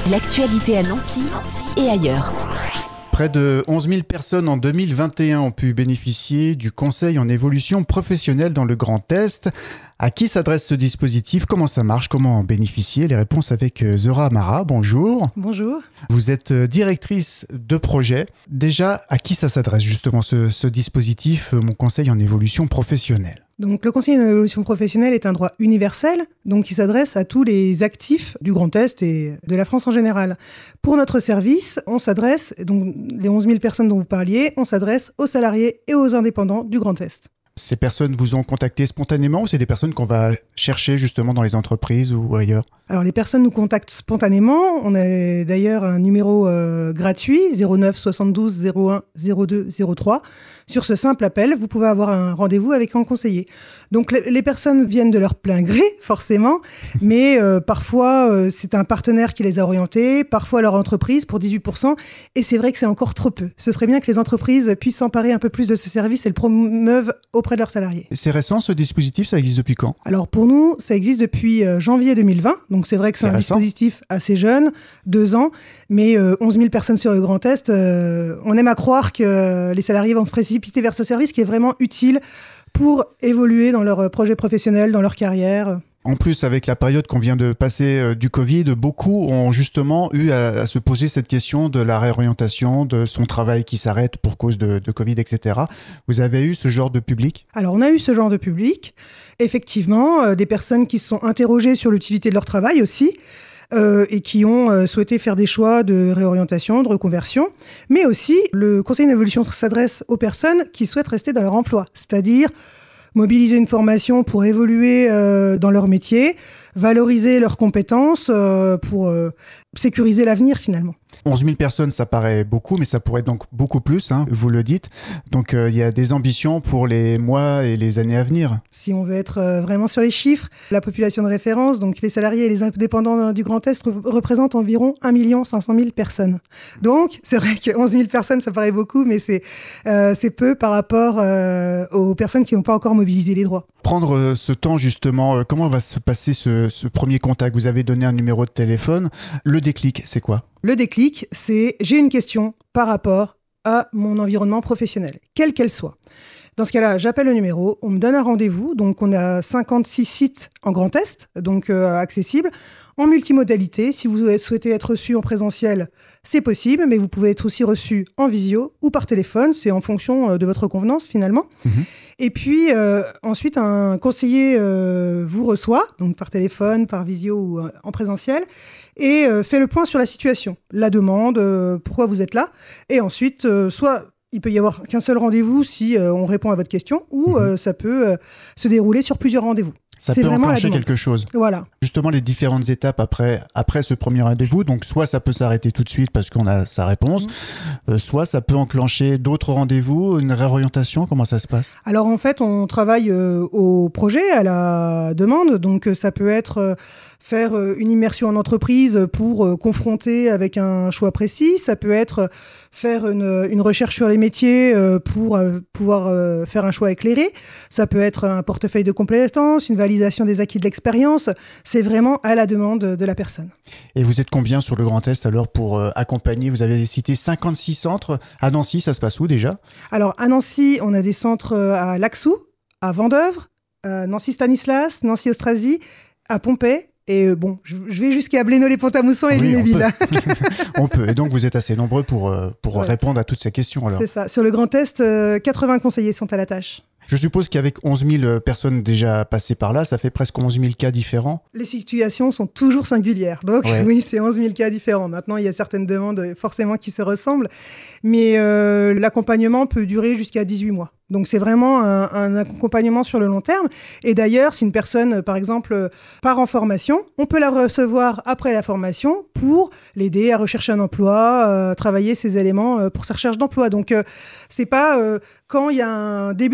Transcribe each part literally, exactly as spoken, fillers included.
L'actualité à Nancy et ailleurs. Près de onze mille personnes en deux mille vingt et un ont pu bénéficier du conseil en évolution professionnelle dans le Grand Est. À qui s'adresse ce dispositif? Comment ça marche? Comment en bénéficier? Les réponses avec Zora Amara. Bonjour. Bonjour. Vous êtes directrice de projet. Déjà, à qui ça s'adresse justement ce, ce dispositif, mon conseil en évolution professionnelle? Donc, le conseil en évolution professionnelle est un droit universel, donc il s'adresse à tous les actifs du Grand Est et de la France en général. Pour notre service, on s'adresse, donc les onze mille personnes dont vous parliez, on s'adresse aux salariés et aux indépendants du Grand Est. Ces personnes vous ont contacté spontanément ou c'est des personnes qu'on va chercher justement dans les entreprises ou ailleurs? Alors, les personnes nous contactent spontanément. On a d'ailleurs un numéro euh, gratuit, zéro neuf soixante-douze zéro un zéro deux zéro trois. Sur ce simple appel, vous pouvez avoir un rendez-vous avec un conseiller. Donc, les personnes viennent de leur plein gré, forcément, mais euh, parfois, euh, c'est un partenaire qui les a orientés, parfois leur entreprise pour dix-huit pour cent, et c'est vrai que c'est encore trop peu. Ce serait bien que les entreprises puissent s'emparer un peu plus de ce service et le promeuvent auprès de leurs salariés. C'est récent, ce dispositif, ça existe depuis quand? Alors, pour nous, ça existe depuis euh, janvier deux mille vingt, donc c'est vrai que c'est, c'est un récent. Dispositif assez jeune, deux ans, mais euh, onze mille personnes sur le Grand Est, euh, on aime à croire que les salariés vont se précipiter vers ce service qui est vraiment utile pour évoluer dans leur projet professionnel, dans leur carrière. En plus, avec la période qu'on vient de passer euh, du Covid, beaucoup ont justement eu à, à se poser cette question de la réorientation, de son travail qui s'arrête pour cause de, de Covid, et cetera. Vous avez eu ce genre de public? Alors, on a eu ce genre de public. Effectivement, euh, des personnes qui se sont interrogées sur l'utilité de leur travail aussi. Euh, et qui ont euh, souhaité faire des choix de réorientation, de reconversion. Mais aussi, le conseil d'évolution s'adresse aux personnes qui souhaitent rester dans leur emploi, c'est-à-dire mobiliser une formation pour évoluer euh, dans leur métier, valoriser leurs compétences euh, pour euh, sécuriser l'avenir finalement. onze mille personnes, ça paraît beaucoup, mais ça pourrait être donc beaucoup plus, hein, vous le dites. Donc il euh, y a des ambitions pour les mois et les années à venir. Si on veut être euh, vraiment sur les chiffres, la population de référence, donc les salariés et les indépendants du Grand Est, re- représentent environ un million cinq cent mille personnes. Donc c'est vrai que onze mille personnes, ça paraît beaucoup, mais c'est, euh, c'est peu par rapport euh, aux personnes qui n'ont pas encore mobilisé les droits. Prendre euh, ce temps justement, euh, comment va se passer ce, ce premier contact? Vous avez donné un numéro de téléphone. Le déclic, c'est quoi? Le déclic, c'est j'ai une question par rapport à mon environnement professionnel, quelle qu'elle soit. Dans ce cas-là, j'appelle le numéro, on me donne un rendez-vous. Donc, on a cinquante-six sites en Grand Est, donc euh, accessibles, en multimodalité. Si vous souhaitez être reçu en présentiel, c'est possible, mais vous pouvez être aussi reçu en visio ou par téléphone. C'est en fonction euh, de votre convenance, finalement. Mmh. Et puis, euh, ensuite, un conseiller euh, vous reçoit, donc par téléphone, par visio ou euh, en présentiel, et euh, fait le point sur la situation, la demande, euh, pourquoi vous êtes là. Et ensuite, euh, soit il peut y avoir qu'un seul rendez-vous si euh, on répond à votre question, ou mmh. euh, ça peut euh, se dérouler sur plusieurs rendez-vous. Ça c'est peut vraiment enclencher quelque chose. Voilà. Justement, les différentes étapes après, après ce premier rendez-vous, donc soit ça peut s'arrêter tout de suite parce qu'on a sa réponse, mmh. euh, soit ça peut enclencher d'autres rendez-vous, une réorientation, comment ça se passe? Alors en fait, on travaille euh, au projet, à la demande, donc euh, ça peut être euh, faire euh, une immersion en entreprise pour euh, confronter avec un choix précis, ça peut être euh, faire une, une recherche sur les métiers euh, pour euh, pouvoir euh, faire un choix éclairé, ça peut être un portefeuille de compétences, une validation des acquis de l'expérience, c'est vraiment à la demande de la personne. Et vous êtes combien sur le Grand Est alors pour euh, accompagner? Vous avez cité cinquante-six centres. À Nancy, ça se passe où déjà? Alors à Nancy, on a des centres à Laxou, à Vendeuvre, à Nancy-Stanislas, Nancy-Austrasie, à Pompey. Et euh, bon, je, je vais jusqu'à Blénod-les-Pont-à-Mousson et oui, Lunéville. On peut. on peut. Et donc, vous êtes assez nombreux pour, euh, pour ouais. répondre à toutes ces questions alors. C'est ça. Sur le Grand Est, euh, quatre-vingts conseillers sont à la tâche. Je suppose qu'avec onze mille personnes déjà passées par là, ça fait presque onze mille cas différents. Les situations sont toujours singulières. Donc ouais. oui, c'est onze mille cas différents. Maintenant, il y a certaines demandes forcément qui se ressemblent. Mais euh, l'accompagnement peut durer jusqu'à dix-huit mois. Donc c'est vraiment un, un accompagnement sur le long terme. Et d'ailleurs, si une personne, par exemple, part en formation, on peut la recevoir après la formation pour l'aider à rechercher un emploi, euh, travailler ces éléments euh, pour sa recherche d'emploi. Donc euh, c'est pas euh, quand il y a un début de projet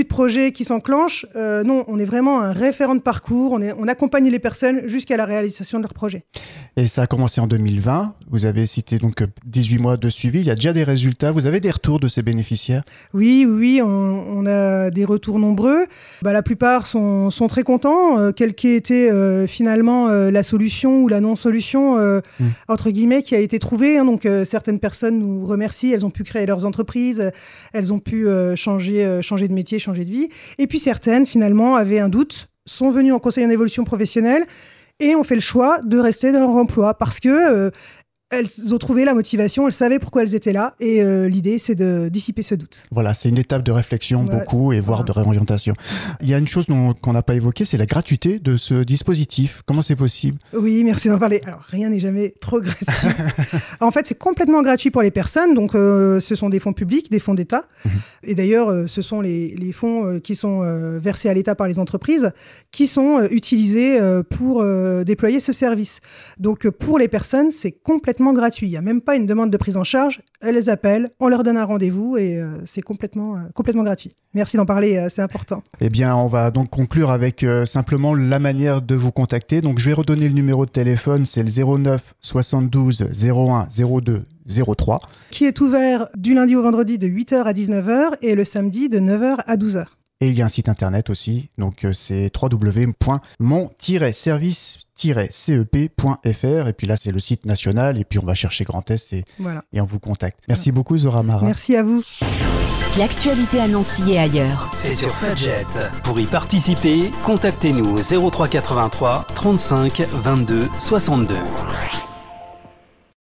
projet qui s'enclenche. Euh, non, on est vraiment un référent de parcours. On, est, on accompagne les personnes jusqu'à la réalisation de leur projet. Et ça a commencé en deux mille vingt. Vous avez cité donc dix-huit mois de suivi. Il y a déjà des résultats. Vous avez des retours de ces bénéficiaires? Oui, oui, on, on a des retours nombreux. Bah, la plupart sont, sont très contents, euh, quelle qu'ait été euh, finalement euh, la solution ou la non-solution, euh, mmh. entre guillemets, qui a été trouvée. Hein. Donc, euh, certaines personnes nous remercient. Elles ont pu créer leurs entreprises. Elles ont pu euh, changer, euh, changer de métier, changer de vie. Et puis, certaines, finalement, avaient un doute, sont venues en conseil en évolution professionnelle et ont fait le choix de rester dans leur emploi parce que euh, elles ont trouvé la motivation, elles savaient pourquoi elles étaient là et euh, l'idée, c'est de dissiper ce doute. Voilà, c'est une étape de réflexion ouais, beaucoup et voire voilà. de réorientation. Il y a une chose dont, qu'on n'a pas évoquée, c'est la gratuité de ce dispositif. Comment c'est possible? Oui, merci d'en parler. Alors, rien n'est jamais trop gratuit. En fait, c'est complètement gratuit pour les personnes. Donc, euh, ce sont des fonds publics, des fonds d'État. Mmh. Et d'ailleurs, euh, ce sont les, les fonds euh, qui sont euh, versés à l'État par les entreprises qui sont euh, utilisés euh, pour euh, déployer ce service. Donc, euh, pour les personnes, c'est complètement gratuit. Il n'y a même pas une demande de prise en charge. Elles les appellent, on leur donne un rendez-vous et euh, c'est complètement, euh, complètement gratuit. Merci d'en parler, euh, c'est important. Eh bien, on va donc conclure avec euh, simplement la manière de vous contacter. Donc, je vais redonner le numéro de téléphone, c'est le zéro neuf soixante-douze zéro un zéro deux zéro trois. Qui est ouvert du lundi au vendredi de huit heures à dix-neuf heures et le samedi de neuf heures à douze heures. Et il y a un site internet aussi, donc euh, c'est w w w point mon tiret service tiret c e p point f r et puis là c'est le site national et puis on va chercher Grand Est et, voilà. et on vous contacte. Merci voilà. beaucoup Zora Mara. Merci à vous. L'actualité à Nancy et ailleurs. C'est sur Fudget. Pour y participer, contactez-nous au zéro trois quatre-vingt-trois trente-cinq vingt-deux soixante-deux.